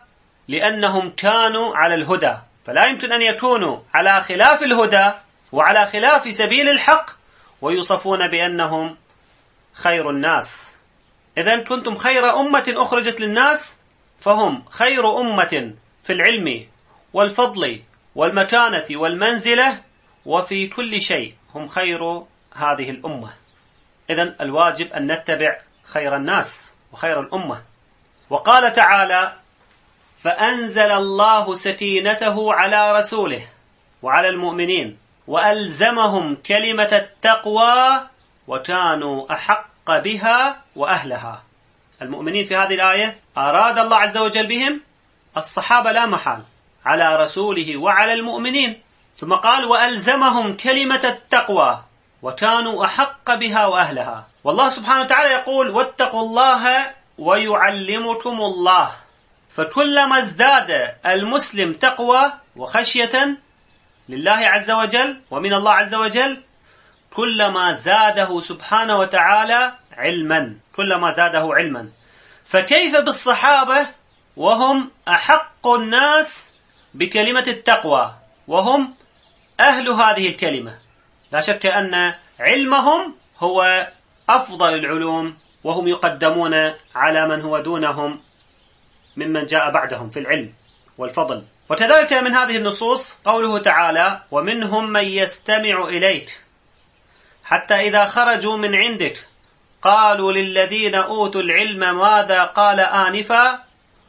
لأنهم كانوا على الهدى، فلا يمكن أن يكونوا على خلاف الهدى وعلى خلاف سبيل الحق ويوصفون بأنهم خير الناس. إذن كنتم خير أمة أخرجت للناس، فهم خير أمة في العلم والفضل والمكانة والمنزلة وفي كل شيء، هم خير هذه الأمة. إذن الواجب أن نتبع خير الناس وخير الأمة. وقال تعالى: فأنزل الله سكينته على رسوله وعلى المؤمنين وألزمهم كلمة التقوى وكانوا أحق بها وأهلها. المؤمنين في هذه الآية أراد الله عز وجل بهم الصحابة لا محال، على رسوله وعلى المؤمنين، ثم قال: وألزمهم كلمة التقوى وكانوا أحق بها وأهلها. والله سبحانه وتعالى يقول: واتقوا الله ويعلمكم الله. فكلما ازداد المسلم تقوى وخشية لله عز وجل ومن الله عز وجل، كلما زاده سبحانه وتعالى علما، كلما زاده علما. فكيف بالصحابة وهم أحق الناس بكلمة التقوى وهم أهل هذه الكلمة؟ لا شك أن علمهم هو أفضل العلوم، وهم يقدمون على من هو دونهم ممن جاء بعدهم في العلم والفضل. وكذلك من هذه النصوص قوله تعالى: ومنهم من يستمع إليك حتى إذا خرجوا من عندك قالوا للذين أوتوا العلم ماذا قال آنفا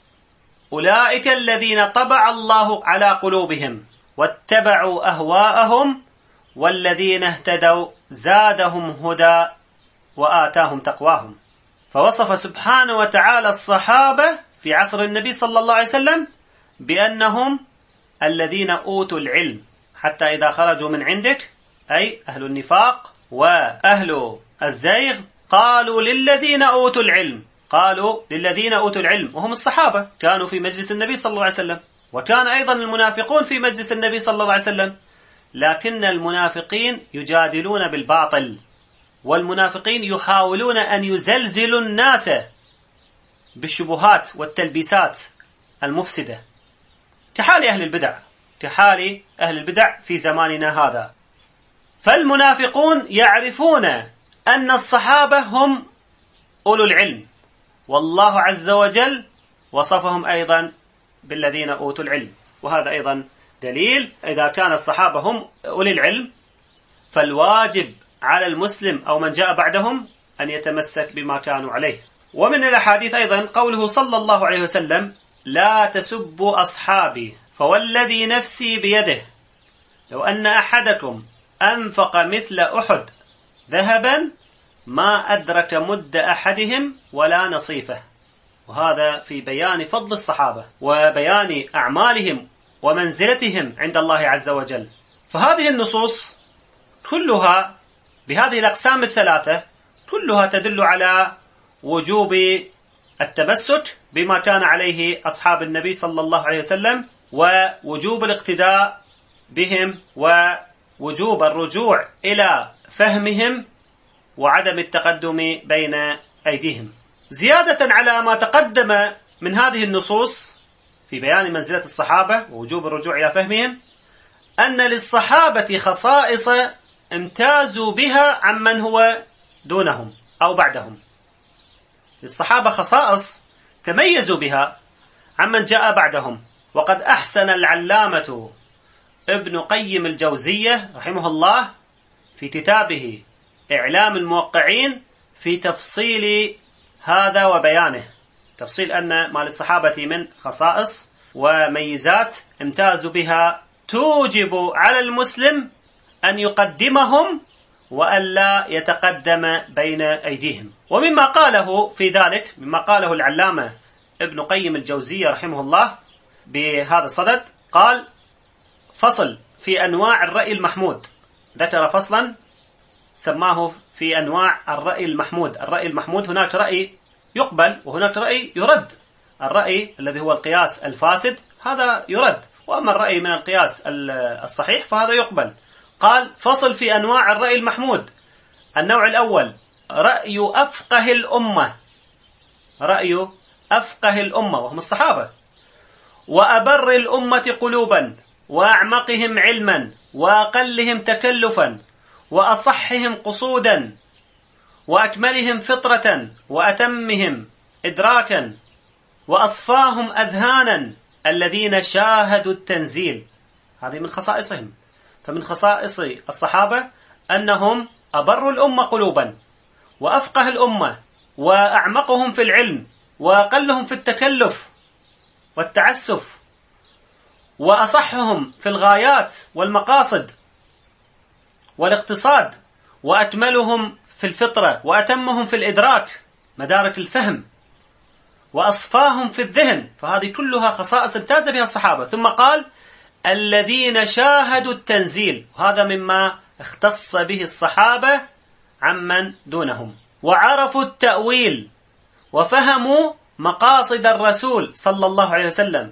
أولئك الذين طبع الله على قلوبهم واتبعوا أهواءهم والذين اهتدوا زادهم هدى وآتاهم تقواهم. فوصف سبحانه وتعالى الصحابة في عصر النبي صلى الله عليه وسلم بأنهم الذين أوتوا العلم حتى إذا خرجوا من عندك، أي أهل النفاق وأهل الزيغ، قالوا للذين أوتوا العلم، قالوا للذين أوتوا العلم وهم الصحابة، كانوا في مجلس النبي صلى الله عليه وسلم، وكان أيضا المنافقون في مجلس النبي صلى الله عليه وسلم، لكن المنافقين يجادلون بالباطل، والمنافقين يحاولون أن يزلزلوا الناس بالشبهات والتلبيسات المفسدة، كحال أهل البدع، كحال أهل البدع في زماننا هذا. فالمنافقون يعرفون أن الصحابة هم أولو العلم، والله عز وجل وصفهم أيضا بالذين أوتوا العلم، وهذا أيضا دليل إذا كان الصحابة هم أولي العلم فالواجب على المسلم أو من جاء بعدهم أن يتمسك بما كانوا عليه. ومن الأحاديث أيضا قوله صلى الله عليه وسلم: لا تسبوا أصحابي فوالذي نفسي بيده لو أن أحدكم أنفق مثل أحد ذهبا ما أدرك مد أحدهم ولا نصيفه. وهذا في بيان فضل الصحابة وبيان أعمالهم ومنزلتهم عند الله عز وجل. فهذه النصوص كلها بهذه الأقسام الثلاثة كلها تدل على وجوب التمسك بما كان عليه أصحاب النبي صلى الله عليه وسلم، ووجوب الاقتداء بهم، ووجوب الرجوع إلى فهمهم، وعدم التقدم بين أيديهم. زيادة على ما تقدم من هذه النصوص في بيان منزلة الصحابة ووجوب الرجوع إلى فهمهم، أن للصحابة خصائص امتازوا بها عمن هو دونهم أو بعدهم. للصحابة خصائص تميزوا بها عمن جاء بعدهم. وقد أحسن العلامة ابن قيم الجوزية رحمه الله في كتابه إعلام الموقعين في تفصيل هذا وبيانه، تفصيل أن ما للصحابة من خصائص وميزات امتازوا بها توجب على المسلم أن يقدمهم وألا يتقدم بين أيديهم. ومما قاله في ذلك، مما قاله العلامة ابن قيم الجوزية رحمه الله بهذا الصدد، قال: فصل في أنواع الرأي المحمود. ذكر فصلا سماه في أنواع الرأي المحمود. الرأي المحمود هناك رأي يقبل وهناك رأي يرد. الرأي الذي هو القياس الفاسد هذا يرد، وأما الرأي من القياس الصحيح فهذا يقبل. قال: فصل في أنواع الرأي المحمود. النوع الأول رأي أفقه الأمة، رأي أفقه الأمة وهم الصحابة، وأبر الأمة قلوبا وأعمقهم علما وأقلهم تكلفا وأصحهم قصودا وأكملهم فطرة وأتمهم إدراكا وأصفاهم أذهانا الذين شاهدوا التنزيل. هذه من خصائصهم. فمن خصائص الصحابة أنهم أبروا الأمة قلوبا وأفقه الأمة وأعمقهم في العلم وأقلهم في التكلف والتعسف وأصحهم في الغايات والمقاصد والاقتصاد وأكملهم في الفطرة وأتمهم في الإدراك مدارك الفهم وأصفاهم في الذهن. فهذه كلها خصائص امتاز بها الصحابة. ثم قال الذين شاهدوا التنزيل، وهذا مما اختص به الصحابة عمن دونهم، وعرفوا التأويل وفهموا مقاصد الرسول صلى الله عليه وسلم.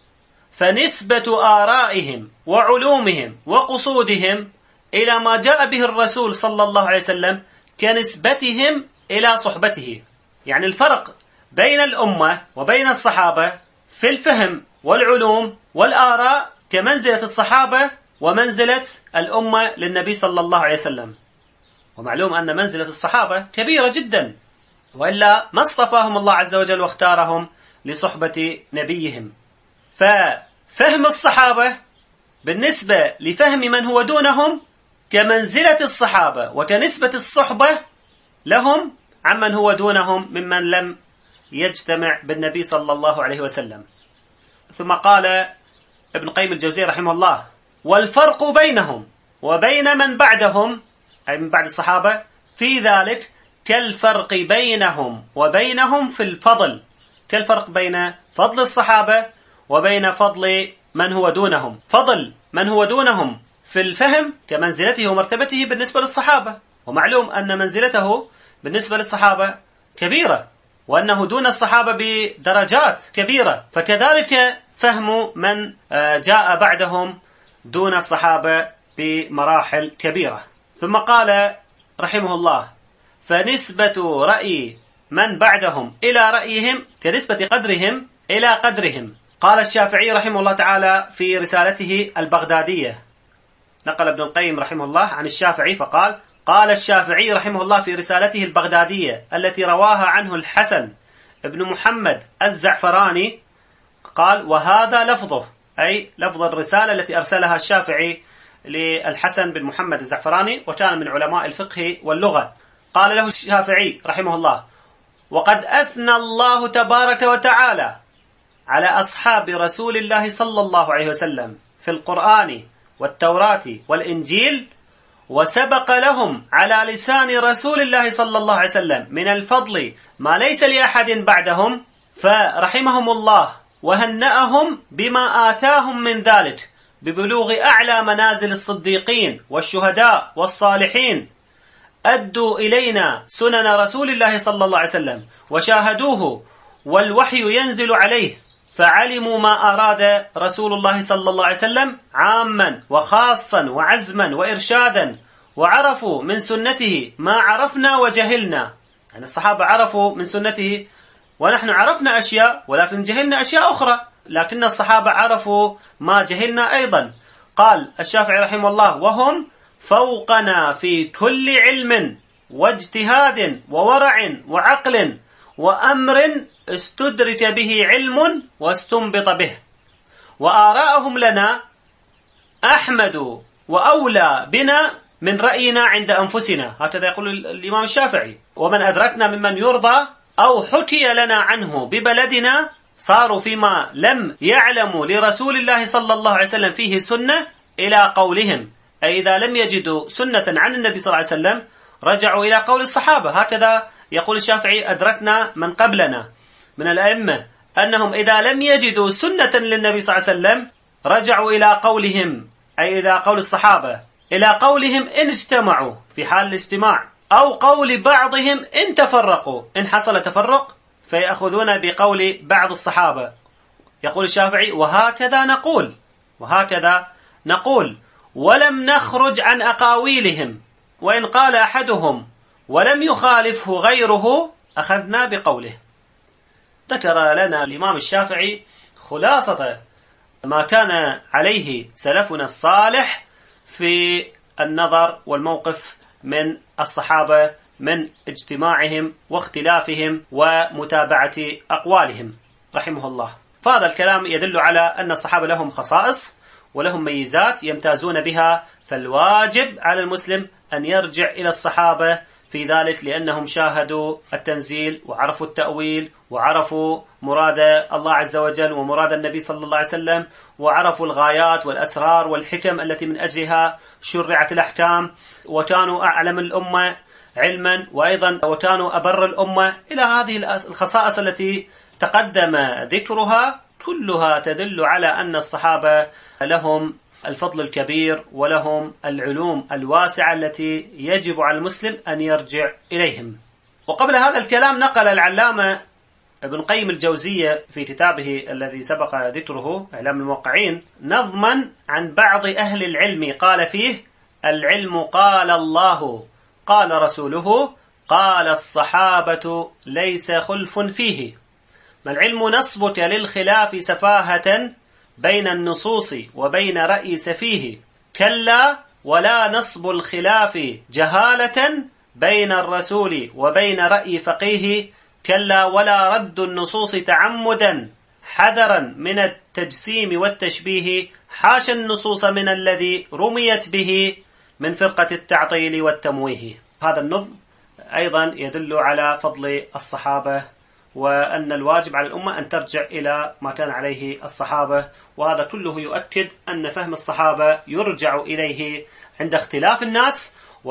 فنسبة آرائهم وعلومهم وقصودهم إلى ما جاء به الرسول صلى الله عليه وسلم كنسبتهم إلى صحبته. يعني الفرق بين الأمة وبين الصحابة في الفهم والعلوم والآراء كمنزلة الصحابة ومنزلة الأمة للنبي صلى الله عليه وسلم. ومعلوم أن منزلة الصحابة كبيرة جدا، وإلا ما اصطفاهم الله عز وجل واختارهم لصحبة نبيهم. ففهم الصحابة بالنسبة لفهم من هو دونهم كمنزلة الصحابة وكنسبة الصحبة لهم عمن هو دونهم ممن لم يجتمع بالنبي صلى الله عليه وسلم. ثم قال ابن قيم الجوزية رحمه الله: والفرق بينهم وبين من بعدهم، أي من بعد الصحابة، في ذلك كالفرق بينهم وبينهم في الفضل، كالفرق بين فضل الصحابة وبين فضل من هو دونهم. فضل من هو دونهم في الفهم كمنزلته ومرتبته بالنسبة للصحابة، ومعلوم أن منزلته بالنسبة للصحابة كبيرة، وأنه دون الصحابة بدرجات كبيرة. فكذلك فهم من جاء بعدهم دون الصحابة بمراحل كبيرة. ثم قال رحمه الله: فنسبة رأي من بعدهم إلى رأيهم كنسبة قدرهم إلى قدرهم. قال الشافعي رحمه الله تعالى في رسالته البغدادية، نقل ابن القيم رحمه الله عن الشافعي فقال: قال الشافعي رحمه الله في رسالته البغدادية التي رواها عنه الحسن ابن محمد الزعفراني، قال: وهذا لفظه، أي لفظ الرسالة التي أرسلها الشافعي للحسن بن محمد الزعفراني، وكان من علماء الفقه واللغة. قال له الشافعي رحمه الله: وقد أثنى الله تبارك وتعالى على أصحاب رسول الله صلى الله عليه وسلم في القرآن والتوراة والإنجيل، وسبق لهم على لسان رسول الله صلى الله عليه وسلم من الفضل ما ليس لأحد بعدهم، فرحمهم الله وهنأهم بما آتاهم من ذلك ببلوغ أعلى منازل الصديقين والشهداء والصالحين. أدوا إلينا سنن رسول الله صلى الله عليه وسلم وشاهدوه والوحي ينزل عليه، فعلموا ما أراد رسول الله صلى الله عليه وسلم عاما وخاصا وعزما وإرشادا، وعرفوا من سنته ما عرفنا وجهلنا. يعني الصحابة عرفوا من سنته ونحن عرفنا أشياء ولكن جهلنا أشياء أخرى، لكن الصحابة عرفوا ما جهلنا أيضا. قال الشافعي رحمه الله: وهم فوقنا في كل علم واجتهاد وورع وعقل وأمر استدرك به علم واستنبط به، وآراءهم لنا أحمد وأولى بنا من رأينا عند أنفسنا. هكذا يقول الإمام الشافعي: ومن أدركنا ممن يرضى أو حكي لنا عنه ببلدنا صاروا فيما لم يعلموا لرسول الله صلى الله عليه وسلم فيه سنة إلى قولهم، أي إذا لم يجدوا سنة عن النبي صلى الله عليه وسلم رجعوا إلى قول الصحابة. هكذا يقول الشافعي: أدركنا من قبلنا من الأئمة أنهم إذا لم يجدوا سنة للنبي صلى الله عليه وسلم رجعوا إلى قولهم، أي إلى قول الصحابة، إلى قولهم إن اجتمعوا في حال الاجتماع، أو قول بعضهم إن تفرقوا، إن حصل تفرق فيأخذون بقول بعض الصحابة. يقول الشافعي: وهكذا نقول وهكذا نقول ولم نخرج عن أقاويلهم، وإن قال أحدهم ولم يخالفه غيره أخذنا بقوله. ذكر لنا الإمام الشافعي خلاصة ما كان عليه سلفنا الصالح في النظر والموقف من الصحابة من اجتماعهم واختلافهم ومتابعة أقوالهم رحمه الله. فهذا الكلام يدل على أن الصحابة لهم خصائص ولهم ميزات يمتازون بها، فالواجب على المسلم أن يرجع إلى الصحابة في ذلك، لأنهم شاهدوا التنزيل وعرفوا التأويل وعرفوا مراد الله عز وجل ومراد النبي صلى الله عليه وسلم، وعرفوا الغايات والأسرار والحكم التي من أجلها شرعت الأحكام، وكانوا أعلم الأمة علما، وأيضا وكانوا أبر الأمة، إلى هذه الخصائص التي تقدم ذكرها كلها تدل على أن الصحابة لهم الفضل الكبير ولهم العلوم الواسعة التي يجب على المسلم أن يرجع إليهم. وقبل هذا الكلام نقل العلامة ابن قيم الجوزية في كتابه الذي سبق ذكره إعلام الموقعين نظما عن بعض أهل العلم قال فيه: العلم قال الله قال رسوله قال الصحابة ليس خلف فيه، ما العلم نصبك للخلاف سفاهة بين النصوص وبين رأي سفيه، كلا ولا نصب الخلاف جهالة بين الرسول وبين رأي فقيه، كلا ولا رد النصوص تعمدا حذرا من التجسيم والتشبيه، حاشا النصوص من الذي رميت به من فرقة التعطيل والتمويه. هذا النظم أيضا يدل على فضل الصحابة، وأن الواجب على الأمة أن ترجع إلى ما كان عليه الصحابة، وهذا كله يؤكد أن فهم الصحابة يرجع إليه عند اختلاف الناس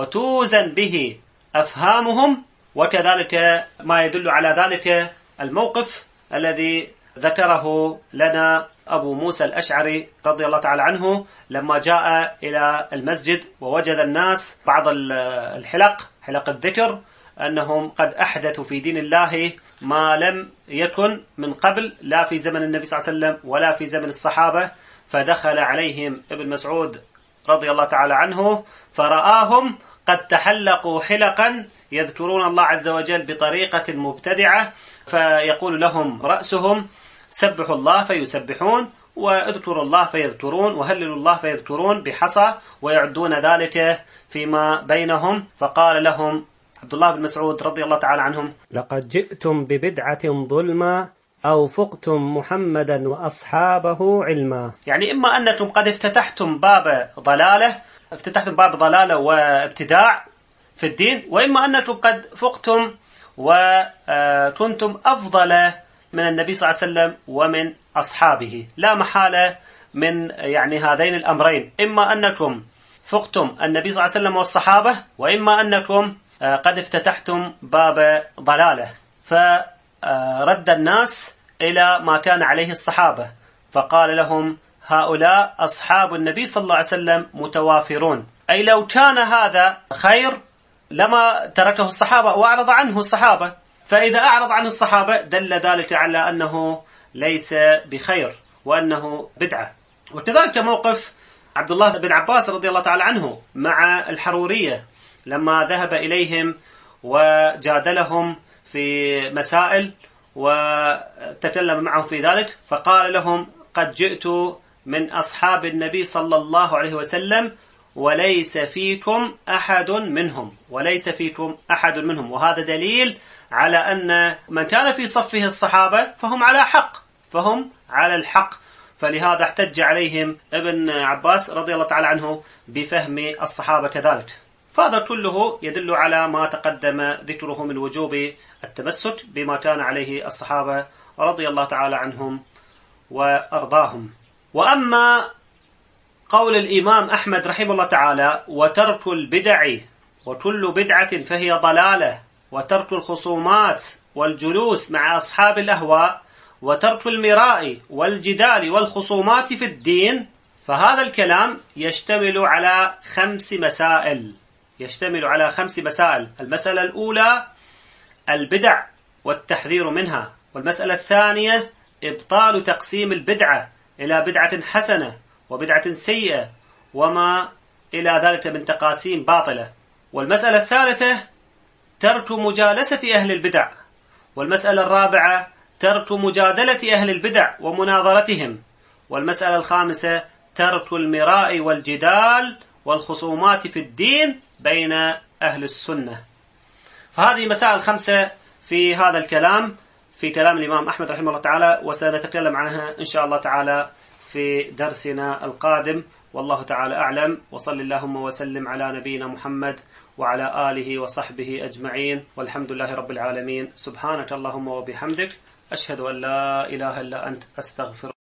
وتوزن به أفهامهم، وكذلك ما يدل على ذلك الموقف الذي ذكره لنا أبو موسى الأشعري رضي الله تعالى عنه لما جاء إلى المسجد ووجد الناس بعض الحلق حلق الذكر أنهم قد أحدثوا في دين الله ما لم يكن من قبل، لا في زمن النبي صلى الله عليه وسلم ولا في زمن الصحابة، فدخل عليهم ابن مسعود رضي الله تعالى عنه فرآهم قد تحلقوا حلقا يذكرون الله عز وجل بطريقة مبتدعة، فيقول لهم رأسهم: سبحوا الله فيسبحون، واذكروا الله فيذكرون، وهللوا الله فيذكرون بحصى، ويعدون ذلك فيما بينهم. فقال لهم عبد الله بن مسعود رضي الله تعالى عنهم: لقد جئتم ببدعة ظلما أو فقتم محمدا وأصحابه علما. يعني إما أنكم قد افتتحتم باب ضلالة افتتحتم باب ضلالة وابتداع في الدين، وإما أنكم قد فقتم وكنتم أفضل من النبي صلى الله عليه وسلم ومن أصحابه. لا محالة من يعني هذين الأمرين، إما أنكم فقتم النبي صلى الله عليه وسلم والصحابة، وإما أنكم قد افتتحتم باب ضلالة. فرد الناس إلى ما كان عليه الصحابة، فقال لهم: هؤلاء أصحاب النبي صلى الله عليه وسلم متوافرون، أي لو كان هذا خير لما تركه الصحابة وأعرض عنه الصحابة، فإذا أعرض عنه الصحابة دل ذلك على أنه ليس بخير وأنه بدعة. وكذلك موقف عبد الله بن عباس رضي الله تعالى عنه مع الحرورية لما ذهب إليهم وجادلهم في مسائل وتكلم معهم في ذلك، فقال لهم: قد جئت من أصحاب النبي صلى الله عليه وسلم وليس فيكم أحد منهم وليس فيكم أحد منهم وهذا دليل على أن من كان في صفه الصحابة فهم على حق فهم على الحق فلهذا احتج عليهم ابن عباس رضي الله تعالى عنه بفهم الصحابة كذلك. فهذا كله يدل على ما تقدم ذكره من وجوب التمسك بما كان عليه الصحابة رضي الله تعالى عنهم وأرضاهم. وأما قول الإمام أحمد رحمه الله تعالى: وترك البدع وكل بدعة فهي ضلالة، وترك الخصومات والجلوس مع أصحاب الأهواء، وترك المراء والجدال والخصومات في الدين، فهذا الكلام يشتمل على خمس مسائل يشتمل على خمس مسائل. المسألة الأولى البدع والتحذير منها، والمسألة الثانية إبطال تقسيم البدعة إلى بدعة حسنة وبدعة سيئة وما إلى ذلك من تقاسيم باطلة، والمسألة الثالثة ترك مجالسة أهل البدع، والمسألة الرابعة ترك مجادلة أهل البدع ومناظرتهم. والمسألة الخامسة ترك المراء والجدال والخصومات في الدين بين أهل السنة. فهذه مسائل خمسة في هذا الكلام، في كلام الإمام أحمد رحمه الله تعالى، وسنتكلم عنها إن شاء الله تعالى في درسنا القادم. والله تعالى أعلم، وصل اللهم وسلم على نبينا محمد وعلى آله وصحبه أجمعين، والحمد لله رب العالمين. سبحانك اللهم وبحمدك، أشهد أن لا إله إلا أنت، أستغفر